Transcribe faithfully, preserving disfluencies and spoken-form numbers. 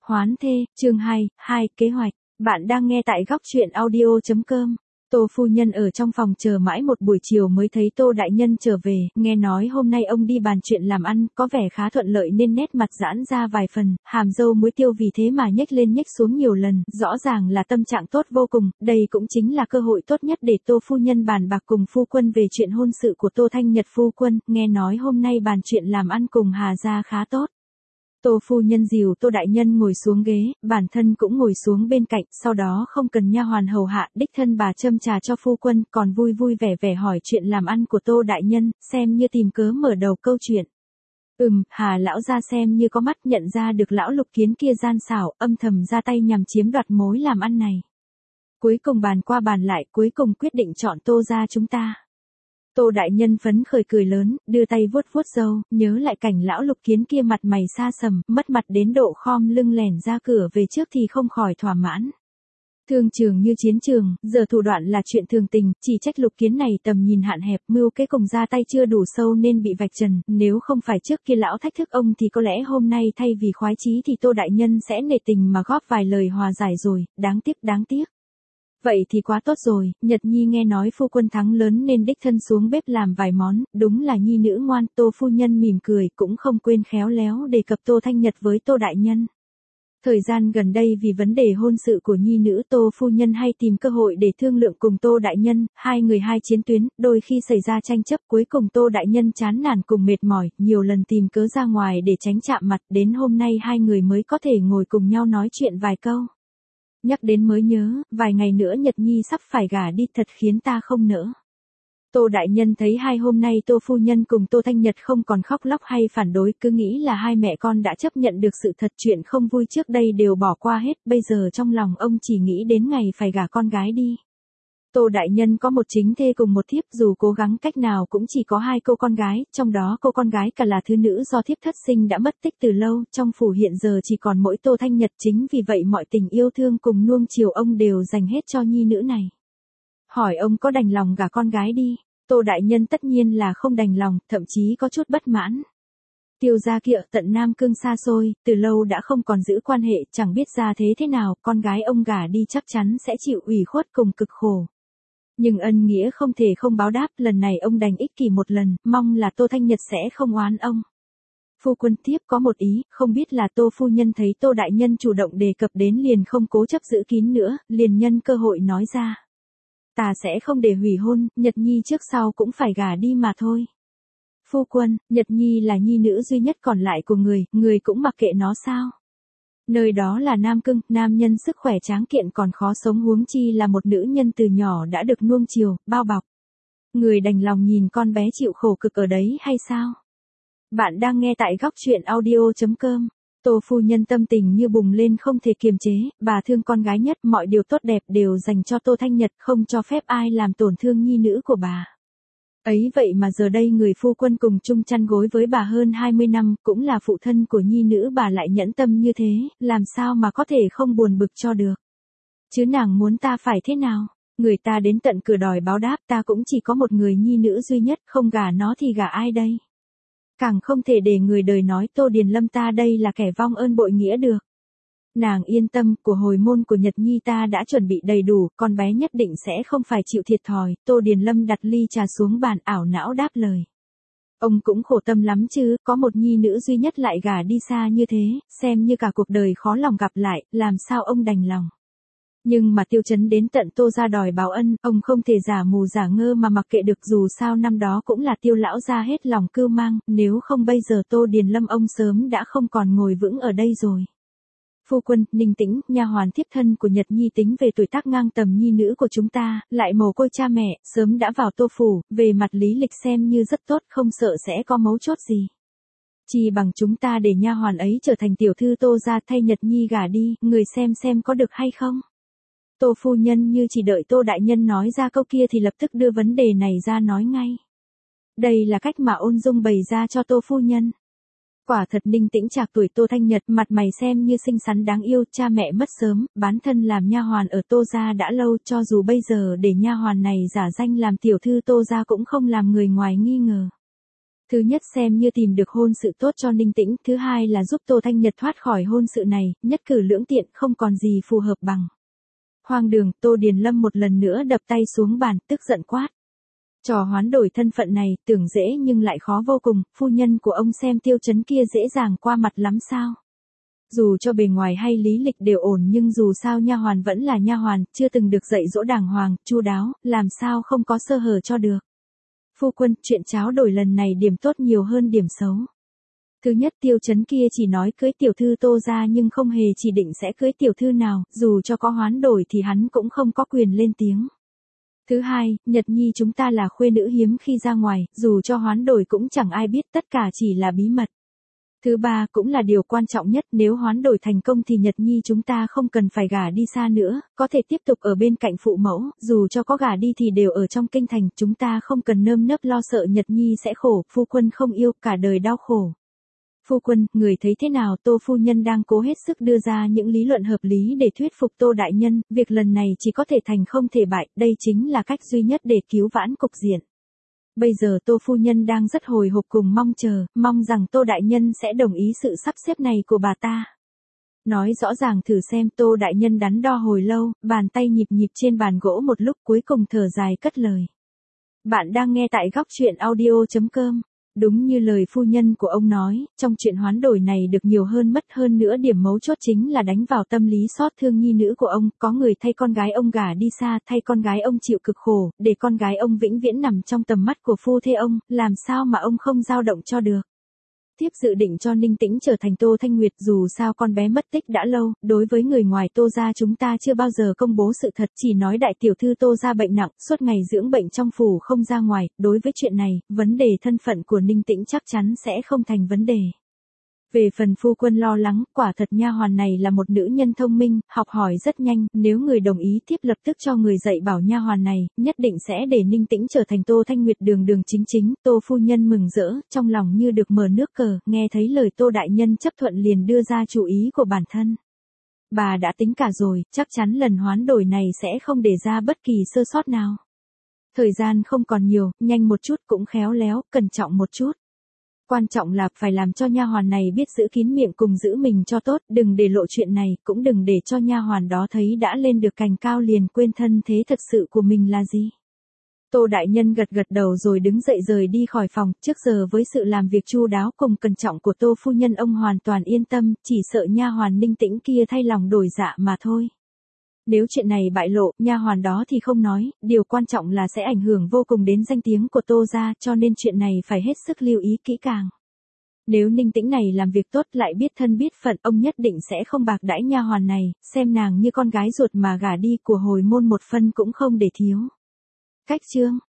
Hoán thê, chương hai, hai, kế hoạch. Bạn đang nghe tại góc truyện audio chấm com. Tô phu nhân ở trong phòng chờ mãi một buổi chiều mới thấy Tô đại nhân trở về, nghe nói hôm nay ông đi bàn chuyện làm ăn, có vẻ khá thuận lợi nên nét mặt giãn ra vài phần, hàm dâu muối tiêu vì thế mà nhếch lên nhếch xuống nhiều lần, rõ ràng là tâm trạng tốt vô cùng, đây cũng chính là cơ hội tốt nhất để Tô phu nhân bàn bạc cùng phu quân về chuyện hôn sự của Tô Thanh Nhật phu quân, nghe nói hôm nay bàn chuyện làm ăn cùng Hà gia khá tốt. Tô phu nhân dìu Tô đại nhân ngồi xuống ghế, bản thân cũng ngồi xuống bên cạnh, sau đó không cần nha hoàn hầu hạ, đích thân bà châm trà cho phu quân, còn vui vui vẻ vẻ hỏi chuyện làm ăn của Tô đại nhân, xem như tìm cớ mở đầu câu chuyện. Ừm, Hà lão gia xem như có mắt nhận ra được lão Lục Kiến kia gian xảo, âm thầm ra tay nhằm chiếm đoạt mối làm ăn này. Cuối cùng bàn qua bàn lại, cuối cùng quyết định chọn Tô gia chúng ta. Tô đại nhân phấn khởi cười lớn, đưa tay vuốt vuốt râu, nhớ lại cảnh lão Lục Kiến kia mặt mày xa sầm, mất mặt đến độ khom lưng lẻn ra cửa về trước thì không khỏi thỏa mãn. Thương trường như chiến trường, giờ thủ đoạn là chuyện thường tình, chỉ trách Lục Kiến này tầm nhìn hạn hẹp, mưu kế cùng ra tay chưa đủ sâu nên bị vạch trần, nếu không phải trước kia lão thách thức ông thì có lẽ hôm nay thay vì khoái chí thì Tô đại nhân sẽ nể tình mà góp vài lời hòa giải rồi, đáng tiếc đáng tiếc. Vậy thì quá tốt rồi, Nhật Nhi nghe nói phu quân thắng lớn nên đích thân xuống bếp làm vài món, đúng là nhi nữ ngoan. Tô phu nhân mỉm cười, cũng không quên khéo léo đề cập Tô Thanh Nhật với Tô đại nhân. Thời gian gần đây vì vấn đề hôn sự của nhi nữ, Tô phu nhân hay tìm cơ hội để thương lượng cùng Tô đại nhân, hai người hai chiến tuyến, đôi khi xảy ra tranh chấp, cuối cùng Tô đại nhân chán nản cùng mệt mỏi, nhiều lần tìm cớ ra ngoài để tránh chạm mặt, đến hôm nay hai người mới có thể ngồi cùng nhau nói chuyện vài câu. Nhắc đến mới nhớ, vài ngày nữa Nhật Nhi sắp phải gả đi, thật khiến ta không nỡ. Tô đại nhân thấy hai hôm nay Tô phu nhân cùng Tô Thanh Nhật không còn khóc lóc hay phản đối, cứ nghĩ là hai mẹ con đã chấp nhận được sự thật, chuyện không vui trước đây đều bỏ qua hết, bây giờ trong lòng ông chỉ nghĩ đến ngày phải gả con gái đi. Tô đại nhân có một chính thê cùng một thiếp, dù cố gắng cách nào cũng chỉ có hai cô con gái, trong đó cô con gái cả là thứ nữ do thiếp thất sinh đã mất tích từ lâu, trong phủ hiện giờ chỉ còn mỗi Tô Thanh Nhật, chính vì vậy mọi tình yêu thương cùng nuông chiều ông đều dành hết cho nhi nữ này. Hỏi ông có đành lòng gả con gái đi, Tô đại nhân tất nhiên là không đành lòng, thậm chí có chút bất mãn. Tiêu gia kia tận Nam Cương xa xôi, từ lâu đã không còn giữ quan hệ, chẳng biết ra thế thế nào, con gái ông gả đi chắc chắn sẽ chịu ủy khuất cùng cực khổ. Nhưng ân nghĩa không thể không báo đáp, lần này ông đành ích kỷ một lần, mong là Tô Thanh Nhật sẽ không oán ông. Phu quân tiếp có một ý, không biết là Tô phu nhân thấy Tô đại nhân chủ động đề cập đến liền không cố chấp giữ kín nữa, liền nhân cơ hội nói ra. Ta sẽ không để hủy hôn, Nhật Nhi trước sau cũng phải gả đi mà thôi. Phu quân, Nhật Nhi là nhi nữ duy nhất còn lại của người, người cũng mặc kệ nó sao? Nơi đó là Nam Cương, nam nhân sức khỏe tráng kiện còn khó sống, huống chi là một nữ nhân từ nhỏ đã được nuông chiều, bao bọc. Người đành lòng nhìn con bé chịu khổ cực ở đấy hay sao? Bạn đang nghe tại góc truyện audio chấm com. Tô phu nhân tâm tình như bùng lên không thể kiềm chế, bà thương con gái nhất, mọi điều tốt đẹp đều dành cho Tô Thanh Nhật, không cho phép ai làm tổn thương nhi nữ của bà. Ấy vậy mà giờ đây người phu quân cùng chung chăn gối với bà hơn hai mươi năm, cũng là phụ thân của nhi nữ bà lại nhẫn tâm như thế, làm sao mà có thể không buồn bực cho được. Chứ nàng muốn ta phải thế nào? Người ta đến tận cửa đòi báo đáp, ta cũng chỉ có một người nhi nữ duy nhất, không gả nó thì gả ai đây? Càng không thể để người đời nói Tô Điền Lâm ta đây là kẻ vong ơn bội nghĩa được. Nàng yên tâm, của hồi môn của Nhật Nhi ta đã chuẩn bị đầy đủ, con bé nhất định sẽ không phải chịu thiệt thòi. Tô Điền Lâm đặt ly trà xuống bàn, ảo não đáp lời. Ông cũng khổ tâm lắm chứ, có một nhi nữ duy nhất lại gả đi xa như thế, xem như cả cuộc đời khó lòng gặp lại, làm sao ông đành lòng. Nhưng mà Tiêu Chấn đến tận Tô gia đòi báo ân, ông không thể giả mù giả ngơ mà mặc kệ được, dù sao năm đó cũng là Tiêu lão gia hết lòng cưu mang, nếu không bây giờ Tô Điền Lâm ông sớm đã không còn ngồi vững ở đây rồi. Phu quân, Ninh Tĩnh, nha hoàn thiếp thân của Nhật Nhi tính về tuổi tác ngang tầm nhi nữ của chúng ta, lại mồ côi cha mẹ, sớm đã vào Tô phủ, về mặt lý lịch xem như rất tốt, không sợ sẽ có mấu chốt gì. Chỉ bằng chúng ta để nha hoàn ấy trở thành tiểu thư Tô gia thay Nhật Nhi gả đi, người xem xem có được hay không? Tô phu nhân như chỉ đợi Tô đại nhân nói ra câu kia thì lập tức đưa vấn đề này ra nói ngay. Đây là cách mà ôn dung bày ra cho Tô phu nhân. Quả thật Ninh Tĩnh trạc tuổi Tô Thanh Nhật, mặt mày xem như xinh xắn đáng yêu, cha mẹ mất sớm, bán thân làm nha hoàn ở Tô gia đã lâu, cho dù bây giờ để nha hoàn này giả danh làm tiểu thư Tô gia cũng không làm người ngoài nghi ngờ. Thứ nhất xem như tìm được hôn sự tốt cho Ninh Tĩnh, thứ hai là giúp Tô Thanh Nhật thoát khỏi hôn sự này, nhất cử lưỡng tiện, không còn gì phù hợp bằng. Hoang đường, Tô Điền Lâm một lần nữa đập tay xuống bàn, tức giận quát. Trò hoán đổi thân phận này, tưởng dễ nhưng lại khó vô cùng, phu nhân của ông xem Tiêu Chấn kia dễ dàng qua mặt lắm sao? Dù cho bề ngoài hay lý lịch đều ổn nhưng dù sao nha hoàn vẫn là nha hoàn, chưa từng được dạy dỗ đàng hoàng, chu đáo, làm sao không có sơ hở cho được. Phu quân, chuyện tráo đổi lần này điểm tốt nhiều hơn điểm xấu. Thứ nhất, Tiêu Chấn kia chỉ nói cưới tiểu thư Tô ra nhưng không hề chỉ định sẽ cưới tiểu thư nào, dù cho có hoán đổi thì hắn cũng không có quyền lên tiếng. Thứ hai, Nhật Nhi chúng ta là khuê nữ hiếm khi ra ngoài, dù cho hoán đổi cũng chẳng ai biết, tất cả chỉ là bí mật. Thứ ba, cũng là điều quan trọng nhất, nếu hoán đổi thành công thì Nhật Nhi chúng ta không cần phải gả đi xa nữa, có thể tiếp tục ở bên cạnh phụ mẫu, dù cho có gả đi thì đều ở trong kinh thành, chúng ta không cần nơm nớp lo sợ Nhật Nhi sẽ khổ, phu quân không yêu, cả đời đau khổ. Phu quân, người thấy thế nào? Tô phu nhân đang cố hết sức đưa ra những lý luận hợp lý để thuyết phục Tô đại nhân, việc lần này chỉ có thể thành không thể bại, đây chính là cách duy nhất để cứu vãn cục diện. Bây giờ Tô phu nhân đang rất hồi hộp cùng mong chờ, mong rằng Tô đại nhân sẽ đồng ý sự sắp xếp này của bà ta. Nói rõ ràng thử xem. Tô đại nhân đắn đo hồi lâu, bàn tay nhịp nhịp trên bàn gỗ một lúc cuối cùng thở dài cất lời. Bạn đang nghe tại góc truyện audio chấm com. Đúng như lời phu nhân của ông nói, trong chuyện hoán đổi này được nhiều hơn mất, hơn nữa điểm mấu chốt chính là đánh vào tâm lý xót thương nhi nữ của ông, có người thay con gái ông gả đi xa, thay con gái ông chịu cực khổ, để con gái ông vĩnh viễn nằm trong tầm mắt của phu thê ông, làm sao mà ông không dao động cho được. Tiếp dự định cho Ninh Tĩnh trở thành Tô Thanh Nguyệt, dù sao con bé mất tích đã lâu, đối với người ngoài Tô gia chúng ta chưa bao giờ công bố sự thật, chỉ nói đại tiểu thư Tô gia bệnh nặng, suốt ngày dưỡng bệnh trong phủ không ra ngoài, đối với chuyện này, vấn đề thân phận của Ninh Tĩnh chắc chắn sẽ không thành vấn đề. Về phần phu quân lo lắng, quả thật nha hoàn này là một nữ nhân thông minh, học hỏi rất nhanh, nếu người đồng ý tiếp lập tức cho người dạy bảo nha hoàn này, nhất định sẽ để Ninh Tĩnh trở thành Tô Thanh Nguyệt đường đường chính chính. Tô phu nhân mừng rỡ, trong lòng như được mở nước cờ, nghe thấy lời Tô đại nhân chấp thuận liền đưa ra chủ ý của bản thân. Bà đã tính cả rồi, chắc chắn lần hoán đổi này sẽ không để ra bất kỳ sơ sót nào. Thời gian không còn nhiều, nhanh một chút cũng khéo léo, cẩn trọng một chút. Quan trọng là phải làm cho nha hoàn này biết giữ kín miệng cùng giữ mình cho tốt, đừng để lộ chuyện này, cũng đừng để cho nha hoàn đó thấy đã lên được cành cao liền quên thân thế thật sự của mình là gì. Tô đại nhân gật gật đầu rồi đứng dậy rời đi khỏi phòng, trước giờ với sự làm việc chu đáo cùng cẩn trọng của Tô phu nhân ông hoàn toàn yên tâm, chỉ sợ nha hoàn Ninh Tĩnh kia thay lòng đổi dạ mà thôi. Nếu chuyện này bại lộ, nha hoàn đó thì không nói, điều quan trọng là sẽ ảnh hưởng vô cùng đến danh tiếng của Tô gia, cho nên chuyện này phải hết sức lưu ý kỹ càng. Nếu Ninh Tĩnh này làm việc tốt lại biết thân biết phận, ông nhất định sẽ không bạc đãi nha hoàn này, xem nàng như con gái ruột mà gả đi, của hồi môn một phân cũng không để thiếu. Cách chương